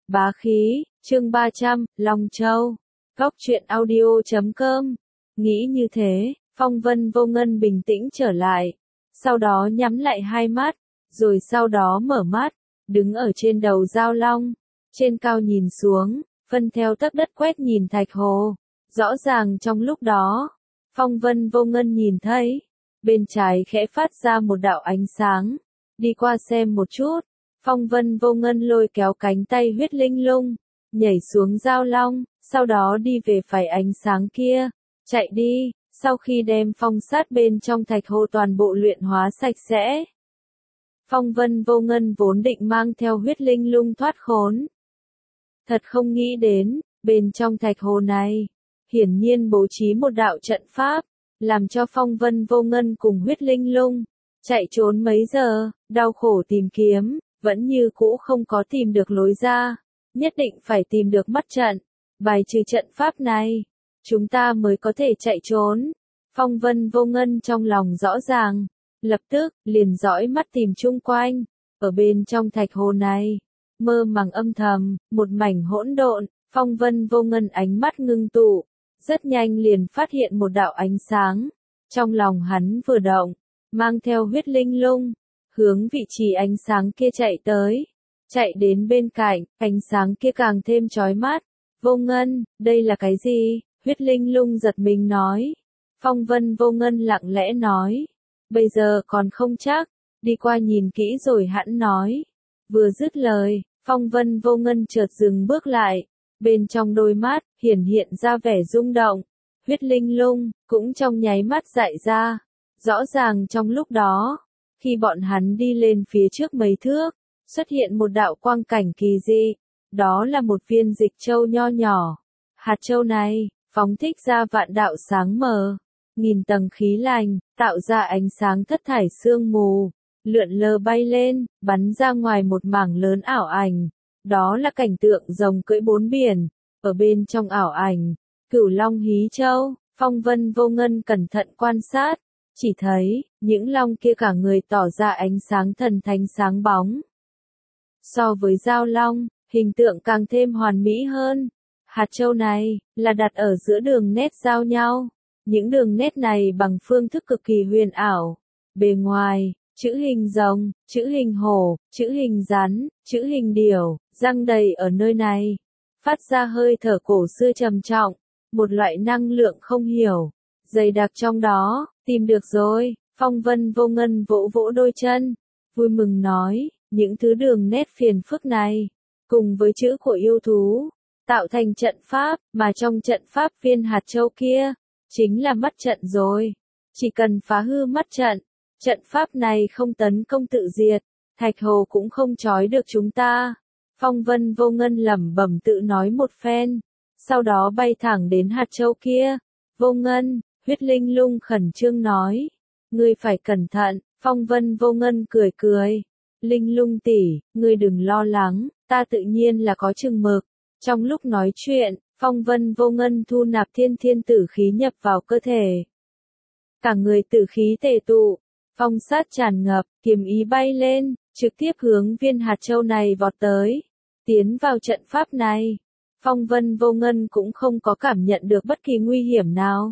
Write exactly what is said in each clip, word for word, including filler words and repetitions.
Bá khí, chương ba trăm, Long Châu. Góc truyện audio chấm com. Nghĩ như thế, Phong Vân Vô Ngân bình tĩnh trở lại. Sau đó nhắm lại hai mắt, rồi sau đó mở mắt, đứng ở trên đầu Giao Long. Trên cao nhìn xuống, phân theo tấc đất quét nhìn Thạch Hồ. Rõ ràng trong lúc đó, Phong Vân Vô Ngân nhìn thấy, bên trái khẽ phát ra một đạo ánh sáng. Đi qua xem một chút. Phong Vân Vô Ngân lôi kéo cánh tay huyết linh lung, nhảy xuống Giao Long, sau đó đi về phải ánh sáng kia, chạy đi, sau khi đem phong sát bên trong Thạch Hồ toàn bộ luyện hóa sạch sẽ. Phong Vân Vô Ngân vốn định mang theo huyết linh lung thoát khốn. Thật không nghĩ đến, bên trong Thạch Hồ này, hiển nhiên bố trí một đạo trận pháp, làm cho Phong Vân Vô Ngân cùng huyết linh lung, chạy trốn mấy giờ, đau khổ tìm kiếm. Vẫn như cũ không có tìm được lối ra, nhất định phải tìm được mắt trận, bài trừ trận pháp này, chúng ta mới có thể chạy trốn. Phong Vân Vô Ngân trong lòng rõ ràng, lập tức, liền dõi mắt tìm chung quanh, ở bên trong Thạch Hồ này, mơ màng âm thầm, một mảnh hỗn độn. Phong Vân Vô Ngân ánh mắt ngưng tụ, rất nhanh liền phát hiện một đạo ánh sáng, trong lòng hắn vừa động, mang theo huyết linh lung, hướng vị trí ánh sáng kia chạy tới. Chạy đến bên cạnh, ánh sáng kia càng thêm chói mắt. Vô Ngân, đây là cái gì? Huyết linh lung giật mình nói. Phong Vân Vô Ngân lặng lẽ nói. Bây giờ còn không chắc, đi qua nhìn kỹ rồi hẵng nói. Vừa dứt lời, Phong Vân Vô Ngân chợt dừng bước lại. Bên trong đôi mắt, hiển hiện ra vẻ rung động. Huyết linh lung, cũng trong nháy mắt dại ra. Rõ ràng trong lúc đó, khi bọn hắn đi lên phía trước mấy thước, xuất hiện một đạo quang cảnh kỳ dị, đó là một viên dịch châu nho nhỏ. Hạt châu này, phóng thích ra vạn đạo sáng mờ, nghìn tầng khí lành, tạo ra ánh sáng thất thải sương mù, lượn lờ bay lên, bắn ra ngoài một mảng lớn ảo ảnh. Đó là cảnh tượng rồng cưỡi bốn biển, ở bên trong ảo ảnh, Cửu Long hí châu. Phong Vân Vô Ngân cẩn thận quan sát, chỉ thấy, những long kia cả người tỏ ra ánh sáng thần thánh sáng bóng. So với Giao Long, hình tượng càng thêm hoàn mỹ hơn. Hạt châu này, là đặt ở giữa đường nét giao nhau. Những đường nét này bằng phương thức cực kỳ huyền ảo. Bề ngoài, chữ hình rồng, chữ hình hổ, chữ hình rắn, chữ hình điểu, răng đầy ở nơi này. Phát ra hơi thở cổ xưa trầm trọng, một loại năng lượng không hiểu, dày đặc trong đó. Tìm được rồi, Phong Vân Vô Ngân vỗ vỗ đôi chân, vui mừng nói, những thứ đường nét phiền phức này, cùng với chữ của yêu thú, tạo thành trận pháp, mà trong trận pháp viên hạt châu kia, chính là mắt trận rồi. Chỉ cần phá hư mắt trận, trận pháp này không tấn công tự diệt, Thạch Hồ cũng không trói được chúng ta. Phong Vân Vô Ngân lẩm bẩm tự nói một phen, sau đó bay thẳng đến hạt châu kia. Vô Ngân, huyết linh lung khẩn trương nói, ngươi phải cẩn thận. Phong Vân Vô Ngân cười cười, linh lung tỷ, ngươi đừng lo lắng, ta tự nhiên là có chừng mực. Trong lúc nói chuyện, Phong Vân Vô Ngân thu nạp thiên thiên tử khí nhập vào cơ thể. Cả người tử khí tề tụ, phong sát tràn ngập, kiếm ý bay lên, trực tiếp hướng viên hạt châu này vọt tới, tiến vào trận pháp này. Phong Vân Vô Ngân cũng không có cảm nhận được bất kỳ nguy hiểm nào.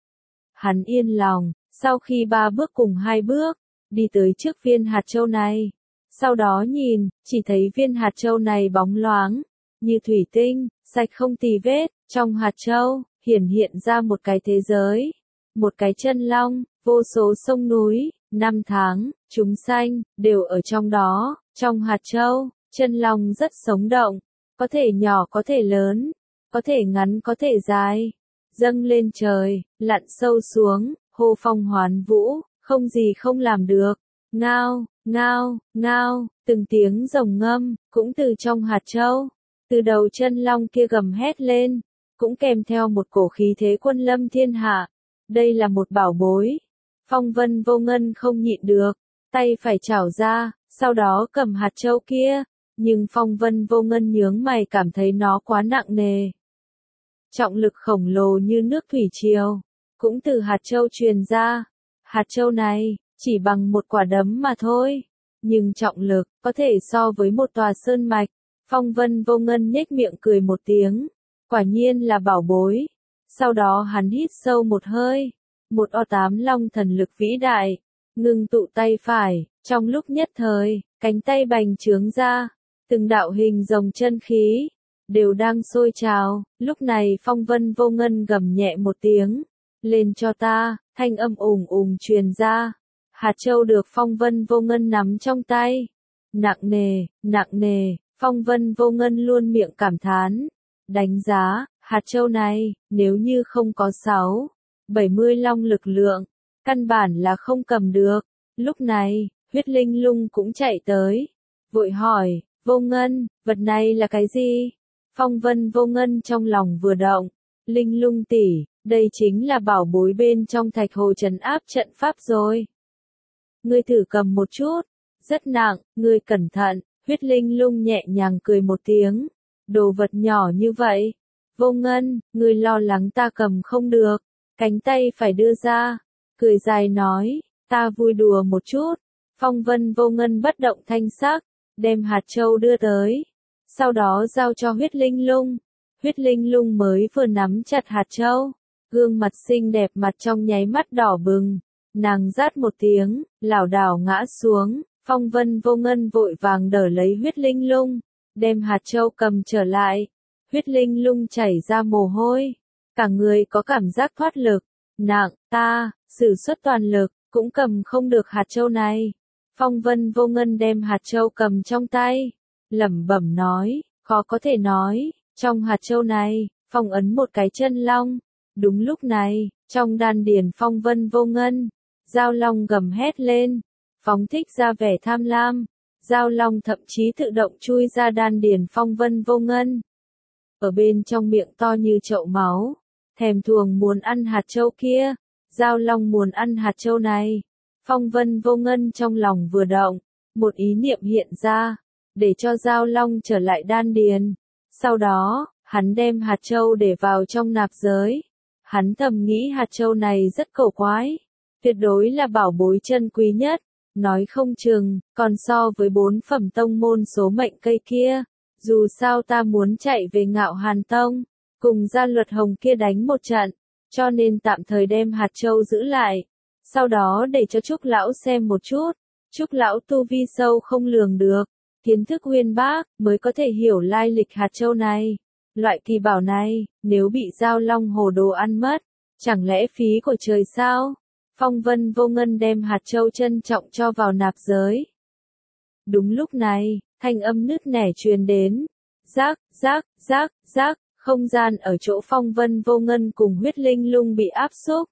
Hắn yên lòng, sau khi ba bước cùng hai bước, đi tới trước viên hạt châu này. Sau đó nhìn, chỉ thấy viên hạt châu này bóng loáng, như thủy tinh, sạch không tì vết. Trong hạt châu, hiển hiện ra một cái thế giới, một cái chân long, vô số sông núi, năm tháng, chúng sanh, đều ở trong đó. Trong hạt châu, chân long rất sống động, có thể nhỏ có thể lớn, có thể ngắn có thể dài. Dâng lên trời, lặn sâu xuống, hô phong hoán vũ, không gì không làm được. Ngao, ngao, ngao, từng tiếng rồng ngâm, cũng từ trong hạt châu. Từ đầu chân long kia gầm hét lên, cũng kèm theo một cổ khí thế quân lâm thiên hạ. Đây là một bảo bối. Phong Vân Vô Ngân không nhịn được, tay phải chảo ra, sau đó cầm hạt châu kia. Nhưng Phong Vân Vô Ngân nhướng mày cảm thấy nó quá nặng nề. Trọng lực khổng lồ như nước thủy triều, cũng từ hạt châu truyền ra. Hạt châu này, chỉ bằng một quả đấm mà thôi. Nhưng trọng lực, có thể so với một tòa sơn mạch. Phong Vân Vô Ngân nhếch miệng cười một tiếng, quả nhiên là bảo bối. Sau đó hắn hít sâu một hơi, một o tám long thần lực vĩ đại, ngưng tụ tay phải, trong lúc nhất thời, cánh tay bành trướng ra, từng đạo hình rồng chân khí, đều đang sôi trào. Lúc này Phong Vân Vô Ngân gầm nhẹ một tiếng, lên cho ta, thanh âm ùng ùng truyền ra. Hạt châu được Phong Vân Vô Ngân nắm trong tay, nặng nề, nặng nề. Phong Vân Vô Ngân luôn miệng cảm thán, đánh giá, hạt châu này, nếu như không có sáu, bảy mươi long lực lượng, căn bản là không cầm được. Lúc này, huyết linh lung cũng chạy tới, vội hỏi, Vô Ngân, vật này là cái gì? Phong Vân Vô Ngân trong lòng vừa động, linh lung tỷ, đây chính là bảo bối bên trong thạch hồ trấn áp trận pháp rồi. Ngươi thử cầm một chút, rất nặng, ngươi cẩn thận. Huyết linh lung nhẹ nhàng cười một tiếng, đồ vật nhỏ như vậy. Vô Ngân, ngươi lo lắng ta cầm không được, cánh tay phải đưa ra, cười dài nói, ta vui đùa một chút. Phong Vân Vô Ngân bất động thanh sắc, đem hạt châu đưa tới, sau đó giao cho huyết linh lung. Huyết linh lung mới vừa nắm chặt hạt châu, gương mặt xinh đẹp mặt trong nháy mắt đỏ bừng, nàng rát một tiếng, lảo đảo ngã xuống. Phong Vân Vô Ngân vội vàng đỡ lấy huyết linh lung, đem hạt châu cầm trở lại. Huyết linh lung chảy ra mồ hôi, cả người có cảm giác thoát lực, nặng, ta, sử xuất toàn lực, cũng cầm không được hạt châu này. Phong Vân Vô Ngân đem hạt châu cầm trong tay, lẩm bẩm nói, khó có thể nói, trong hạt châu này, phong ấn một cái chân long. Đúng lúc này, trong đan điền Phong Vân Vô Ngân, Giao Long gầm hét lên, phóng thích ra vẻ tham lam, Giao Long thậm chí tự động chui ra đan điền Phong Vân Vô Ngân. Ở bên trong miệng to như chậu máu, thèm thuồng muốn ăn hạt châu kia, Giao Long muốn ăn hạt châu này. Phong Vân Vô Ngân trong lòng vừa động, một ý niệm hiện ra, để cho Giao Long trở lại đan điền. Sau đó, hắn đem hạt châu để vào trong nạp giới. Hắn thầm nghĩ hạt châu này rất cổ quái, tuyệt đối là bảo bối chân quý nhất. Nói không chừng, còn so với bốn phẩm tông môn số mệnh cây kia. Dù sao ta muốn chạy về Ngạo Hàn Tông, cùng Gia Luật Hồng kia đánh một trận, cho nên tạm thời đem hạt châu giữ lại. Sau đó để cho Trúc Lão xem một chút. Trúc Lão tu vi sâu không lường được, kiến thức uyên bác, mới có thể hiểu lai lịch hạt châu này. Loại kỳ bảo này, nếu bị Giao Long hồ đồ ăn mất, chẳng lẽ phí của trời sao? Phong Vân Vô Ngân đem hạt châu trân trọng cho vào nạp giới. Đúng lúc này, thanh âm nứt nẻ truyền đến. Rác, rác, rác, rác, không gian ở chỗ Phong Vân Vô Ngân cùng huyết linh lung bị áp xúc.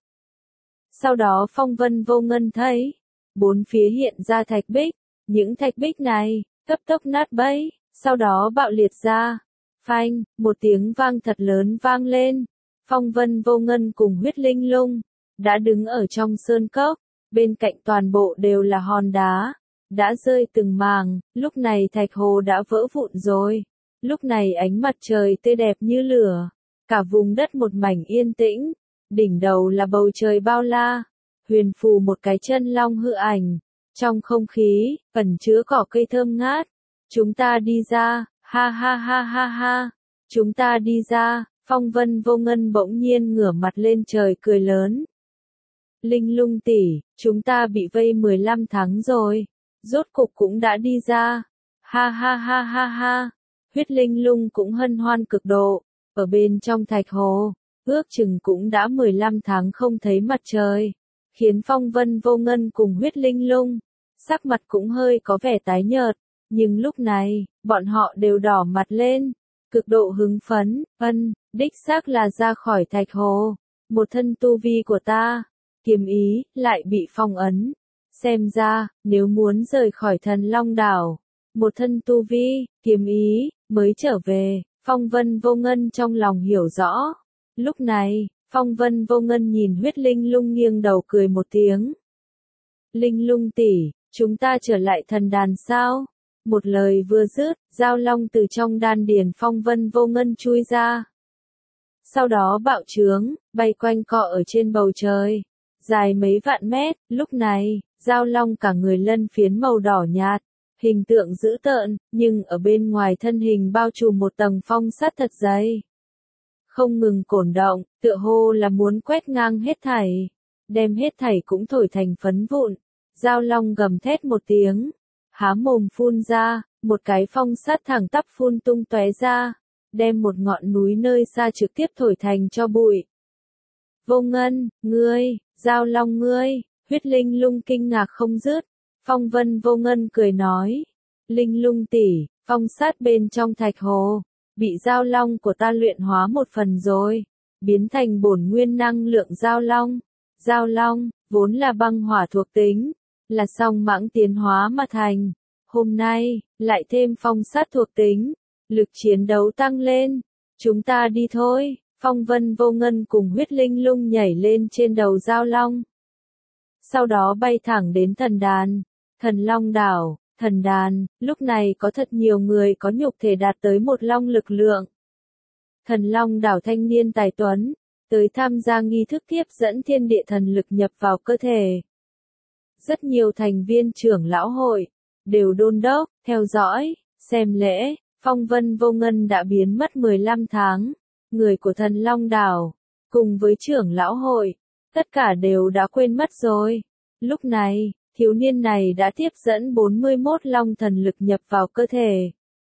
Sau đó Phong Vân Vô Ngân thấy, bốn phía hiện ra thạch bích, những thạch bích này, cấp tốc nát bấy, sau đó bạo liệt ra. Phanh, một tiếng vang thật lớn vang lên. Phong Vân Vô Ngân cùng huyết linh lung đã đứng ở trong sơn cốc, bên cạnh toàn bộ đều là hòn đá, đã rơi từng mảng. Lúc này thạch hồ đã vỡ vụn rồi. Lúc này ánh mặt trời tươi đẹp như lửa, cả vùng đất một mảnh yên tĩnh, đỉnh đầu là bầu trời bao la, huyền phù một cái chân long hư ảnh, trong không khí ẩn chứa cỏ cây thơm ngát. Chúng ta đi ra, ha ha ha ha ha, chúng ta đi ra. Phong Vân Vô Ngân bỗng nhiên ngửa mặt lên trời cười lớn. Linh lung tỷ, chúng ta bị vây mười lăm tháng rồi, rốt cục cũng đã đi ra. Ha ha ha ha ha. Huyết linh lung cũng hân hoan cực độ, ở bên trong thạch hồ, ước chừng cũng đã mười lăm tháng không thấy mặt trời, khiến Phong Vân Vô Ngân cùng huyết linh lung, sắc mặt cũng hơi có vẻ tái nhợt, nhưng lúc này, bọn họ đều đỏ mặt lên, cực độ hứng phấn. Ân, đích xác là ra khỏi thạch hồ, một thân tu vi của ta, kiếm ý, lại bị phong ấn. Xem ra, nếu muốn rời khỏi Thần Long đảo, một thân tu vi, kiếm ý, mới trở về. Phong Vân Vô Ngân trong lòng hiểu rõ. Lúc này, Phong Vân Vô Ngân nhìn huyết linh lung nghiêng đầu cười một tiếng. Linh lung tỷ, chúng ta trở lại thần đàn sao? Một lời vừa dứt, Giao Long từ trong đan điền Phong Vân Vô Ngân chui ra. Sau đó bạo trướng, bay quanh cọ ở trên bầu trời, dài mấy vạn mét. Lúc này, Giao Long cả người lân phiến màu đỏ nhạt, hình tượng dữ tợn, nhưng ở bên ngoài thân hình bao trùm một tầng phong sát thật dày. Không ngừng cổn động, tựa hồ là muốn quét ngang hết thảy, đem hết thảy cũng thổi thành phấn vụn. Giao Long gầm thét một tiếng, há mồm phun ra, một cái phong sát thẳng tắp phun tung tóe ra, đem một ngọn núi nơi xa trực tiếp thổi thành cho bụi. Vô Ngân, ngươi, Giao Long ngươi, Huyết Linh Lung kinh ngạc không dứt. Phong Vân Vô Ngân cười nói, Linh Lung tỷ, phong sát bên trong thạch hồ, bị Giao Long của ta luyện hóa một phần rồi, biến thành bổn nguyên năng lượng Giao Long. Giao Long, vốn là băng hỏa thuộc tính, là song mãng tiến hóa mà thành. Hôm nay, lại thêm phong sát thuộc tính, lực chiến đấu tăng lên. Chúng ta đi thôi. Phong Vân Vô Ngân cùng Huyết Linh Lung nhảy lên trên đầu Giao Long. Sau đó bay thẳng đến thần đàn, Thần Long đảo. Thần đàn, lúc này có thật nhiều người có nhục thể đạt tới một long lực lượng. Thần Long đảo thanh niên tài tuấn, tới tham gia nghi thức tiếp dẫn thiên địa thần lực nhập vào cơ thể. Rất nhiều thành viên trưởng lão hội, đều đôn đốc, theo dõi, xem lễ. Phong Vân Vô Ngân đã biến mất mười lăm tháng, người của Thần Long đảo, cùng với trưởng lão hội, tất cả đều đã quên mất rồi. Lúc này, thiếu niên này đã tiếp dẫn bốn mươi mốt long thần lực nhập vào cơ thể.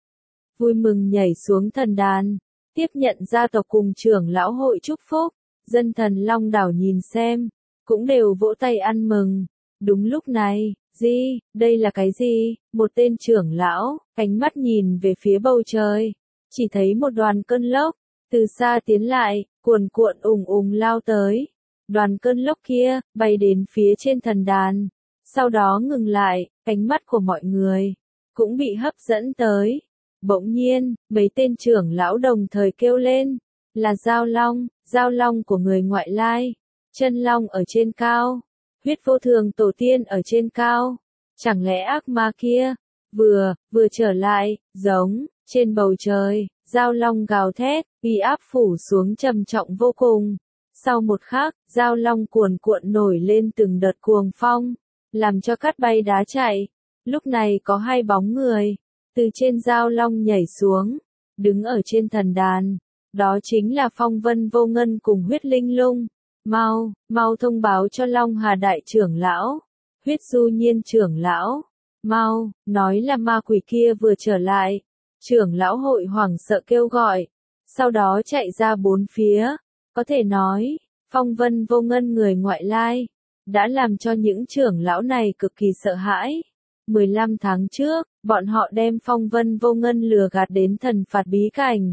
Vui mừng nhảy xuống thần đàn, tiếp nhận gia tộc cùng trưởng lão hội chúc phúc. Dân Thần Long đảo nhìn xem, cũng đều vỗ tay ăn mừng. Đúng lúc này, gì, đây là cái gì? Một tên trưởng lão, ánh mắt nhìn về phía bầu trời, chỉ thấy một đoàn cơn lốc, từ xa tiến lại, cuồn cuộn ùng ùng lao tới. Đoàn cơn lốc kia, bay đến phía trên thần đàn, sau đó ngừng lại, ánh mắt của mọi người, cũng bị hấp dẫn tới. Bỗng nhiên, mấy tên trưởng lão đồng thời kêu lên, là Giao Long, Giao Long của người ngoại lai, chân long ở trên cao, huyết vô thường tổ tiên ở trên cao, chẳng lẽ ác ma kia, vừa, vừa trở lại, giống, trên bầu trời, Giao Long gào thét, uy áp phủ xuống trầm trọng vô cùng. Sau một khắc, Giao Long cuồn cuộn nổi lên từng đợt cuồng phong, làm cho cát bay đá chạy. Lúc này có hai bóng người, từ trên Giao Long nhảy xuống, đứng ở trên thần đàn. Đó chính là Phong Vân Vô Ngân cùng Huyết Linh Lung. Mau, mau thông báo cho Long Hà đại trưởng lão, Huyết Du Nhiên trưởng lão. Mau, nói là ma quỷ kia vừa trở lại. Trưởng lão hội hoảng sợ kêu gọi, sau đó chạy ra bốn phía. Có thể nói, Phong Vân Vô Ngân người ngoại lai, đã làm cho những trưởng lão này cực kỳ sợ hãi. mười lăm tháng trước, bọn họ đem Phong Vân Vô Ngân lừa gạt đến thần phạt bí cảnh.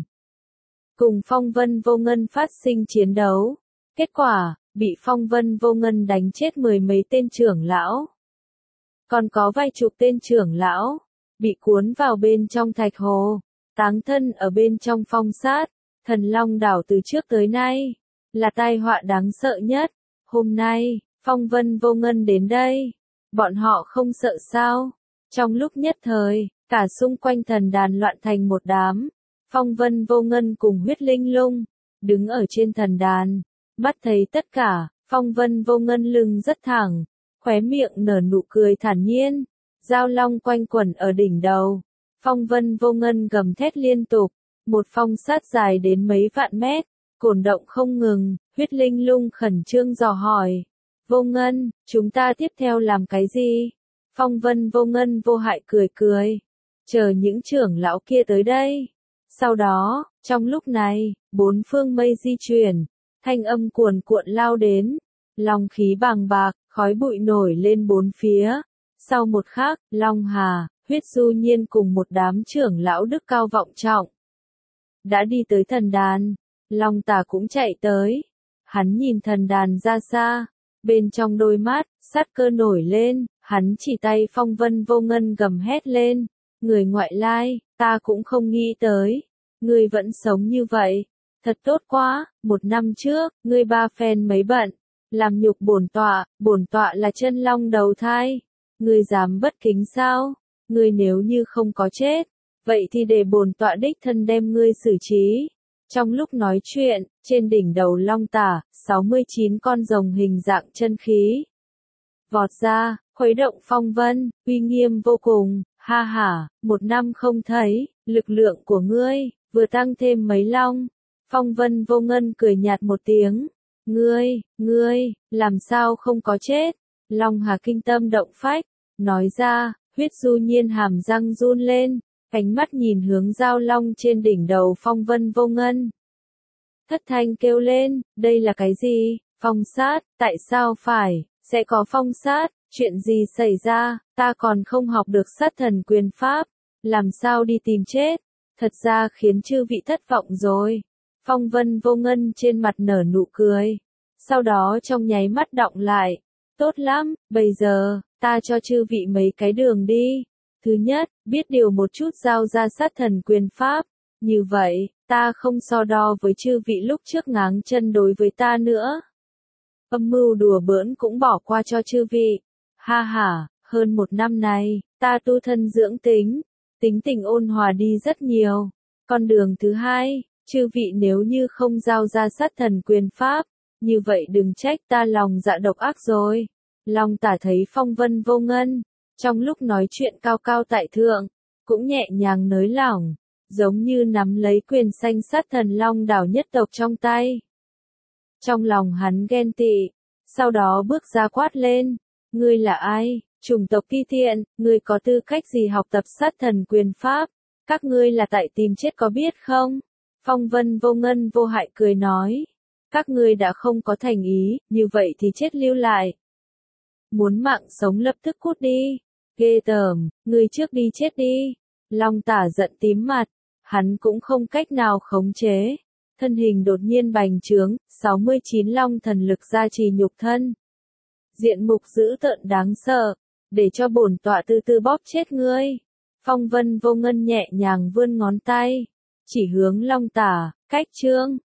Cùng Phong Vân Vô Ngân phát sinh chiến đấu. Kết quả, bị Phong Vân Vô Ngân đánh chết mười mấy tên trưởng lão. Còn có vài chục tên trưởng lão, bị cuốn vào bên trong thạch hồ, táng thân ở bên trong phong sát. Thần Long đảo từ trước tới nay, là tai họa đáng sợ nhất. Hôm nay, Phong Vân Vô Ngân đến đây, bọn họ không sợ sao? Trong lúc nhất thời, cả xung quanh thần đàn loạn thành một đám. Phong Vân Vô Ngân cùng Huyết Linh Lung, đứng ở trên thần đàn, mắt thấy tất cả. Phong Vân Vô Ngân lưng rất thẳng, khóe miệng nở nụ cười thản nhiên. Giao Long quanh quẩn ở đỉnh đầu. Phong Vân Vô Ngân gầm thét liên tục. Một phong sát dài đến mấy vạn mét, cổn động không ngừng. Huyết Linh Lung khẩn trương dò hỏi, Vô Ngân, chúng ta tiếp theo làm cái gì? Phong Vân Vô Ngân vô hại cười cười, chờ những trưởng lão kia tới đây. Sau đó, trong lúc này, bốn phương mây di chuyển, thanh âm cuồn cuộn lao đến, long khí bàng bạc, khói bụi nổi lên bốn phía. Sau một khắc, Long Hà, Huyết Du Nhiên cùng một đám trưởng lão đức cao vọng trọng đã đi tới thần đàn. Long Tà cũng chạy tới. Hắn nhìn thần đàn ra xa, bên trong đôi mắt, sát cơ nổi lên, hắn chỉ tay Phong Vân Vô Ngân gầm hét lên, người ngoại lai, ta cũng không nghĩ tới, ngươi vẫn sống như vậy, thật tốt quá. Một năm trước, ngươi ba phen mấy bận, làm nhục bổn tọa, bổn tọa là chân long đầu thai, ngươi dám bất kính sao? Ngươi nếu như không có chết, vậy thì để bổn tọa đích thân đem ngươi xử trí. Trong lúc nói chuyện, trên đỉnh đầu Long Tả, sáu mươi chín con rồng hình dạng chân khí vọt ra, khuấy động phong vân, uy nghiêm vô cùng. Ha ha, một năm không thấy, lực lượng của ngươi, vừa tăng thêm mấy long. Phong Vân Vô Ngân cười nhạt một tiếng. Ngươi, ngươi, làm sao không có chết? Long Hà kinh tâm động phách, nói ra, huyết du nhiên hàm răng run lên, ánh mắt nhìn hướng giao long trên đỉnh đầu Phong Vân Vô Ngân. Thất thanh kêu lên, đây là cái gì? Phong sát, tại sao phải, sẽ có phong sát, chuyện gì xảy ra, ta còn không học được sát thần quyền pháp, làm sao đi tìm chết, thật ra khiến chư vị thất vọng rồi. Phong Vân Vô Ngân trên mặt nở nụ cười, sau đó trong nháy mắt đọng lại, tốt lắm, bây giờ, ta cho chư vị mấy cái đường đi. Thứ nhất, biết điều một chút giao ra sát thần quyền pháp, như vậy, ta không so đo với chư vị lúc trước ngáng chân đối với ta nữa. Âm mưu đùa bỡn cũng bỏ qua cho chư vị. Ha ha, hơn một năm này, ta tu thân dưỡng tính, tính tình ôn hòa đi rất nhiều. Con đường thứ hai, chư vị nếu như không giao ra sát thần quyền pháp, như vậy đừng trách ta lòng dạ độc ác rồi. Long Tả thấy Phong Vân Vô Ngân, trong lúc nói chuyện cao cao tại thượng, cũng nhẹ nhàng nới lỏng, giống như nắm lấy quyền sanh sát thần Long đảo nhất tộc trong tay. Trong lòng hắn ghen tị, sau đó bước ra quát lên, ngươi là ai, chủng tộc Ti Thiện, ngươi có tư cách gì học tập sát thần quyền pháp, các ngươi là tại tìm chết có biết không? Phong Vân Vô Ngân vô hại cười nói, các ngươi đã không có thành ý, như vậy thì chết lưu lại. Muốn mạng sống lập tức cút đi, ghê tởm, ngươi trước đi chết đi. Long Tả giận tím mặt, hắn cũng không cách nào khống chế. Thân hình đột nhiên bành trướng, sáu mươi chín long thần lực gia trì nhục thân. Diện mục dữ tợn đáng sợ, để cho bổn tọa từ từ bóp chết ngươi. Phong Vân Vô Ngân nhẹ nhàng vươn ngón tay, chỉ hướng Long Tả, cách trương,